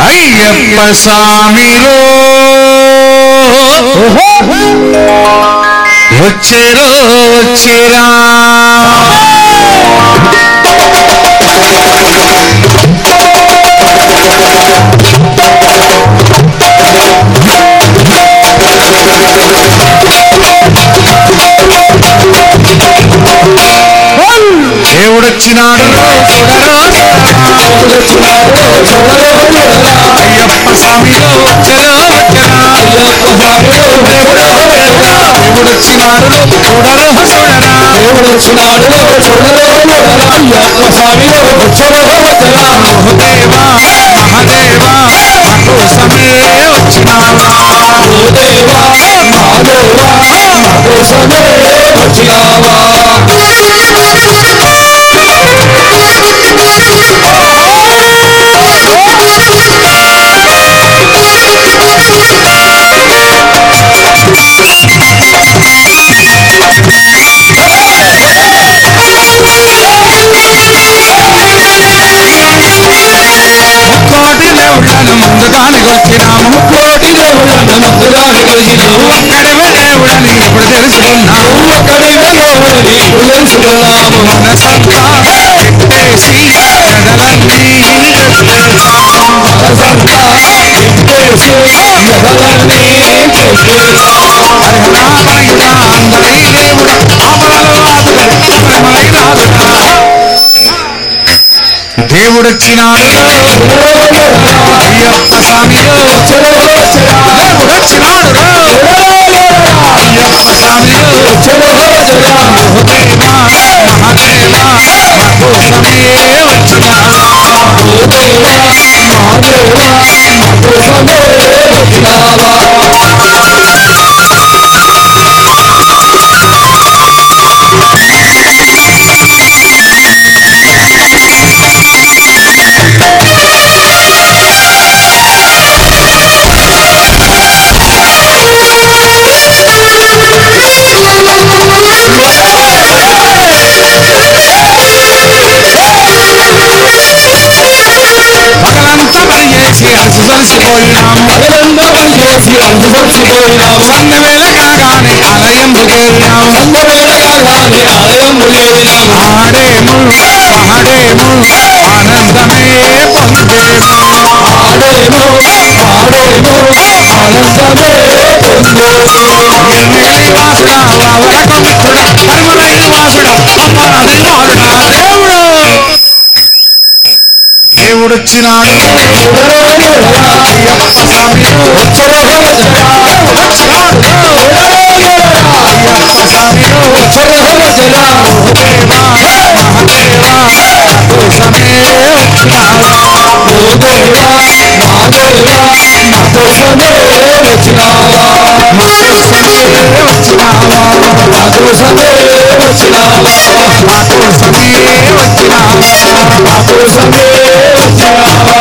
అయ్యప్ప స్వామిరో వచ్చేరో వచ్చేరా దేవుడొచ్చినాడు అయ్యప్ప స్వామిలో వచ్చరా వచ్చరా దేవుడొచ్చినాడు చూడరో చూడరా దేవుడొచ్చినాడు చూడరో అయ్యప్ప స్వామిలో వచ్చరా వచ్చరా దేవా మహాదేవా కోసమే వచ్చినావా దేవా మహాదేవా కోసమే వచ్చినావా ముందుగానే వచ్చినాము కోటి దేవుళ్ళను ముందుగానే కలిసినాము ఒక్కడివే దేవుడని ఇప్పుడు తెలుసుకున్నాము ఒక్కడివే దేవుడని ఇప్పుడు తెలుసుకున్నాము మనసంతా ఎత్తేసి ఎదలన్నీ మనసంతా ఎత్తేసి ఎదలన్నీ హరిహరామయుడా అందరి దేవుడా అమరలో రాజుడా దేవుడొచ్చినాడు అయ్యప్ప స్వామిలో దేవుడొచ్చినాడు అయ్యప్ప స్వామిలో దేవా మహాదేవా కోసమే వచ్చినాడు సందవేళ కాగానే ఆలయంబు చేరినాము ఆడేము ఆడేము ఆనందమే పొందేము ఆడేము ఆడేము ఆనందమే పొందేము వాసుడా వావరకొంకుడా ధర్మలై వాసుడా అమ్మనది వారుడా దేవుడు దేవుడొచ్చినాడు అయ్యప్ప స్వామిలో వచ్చినావా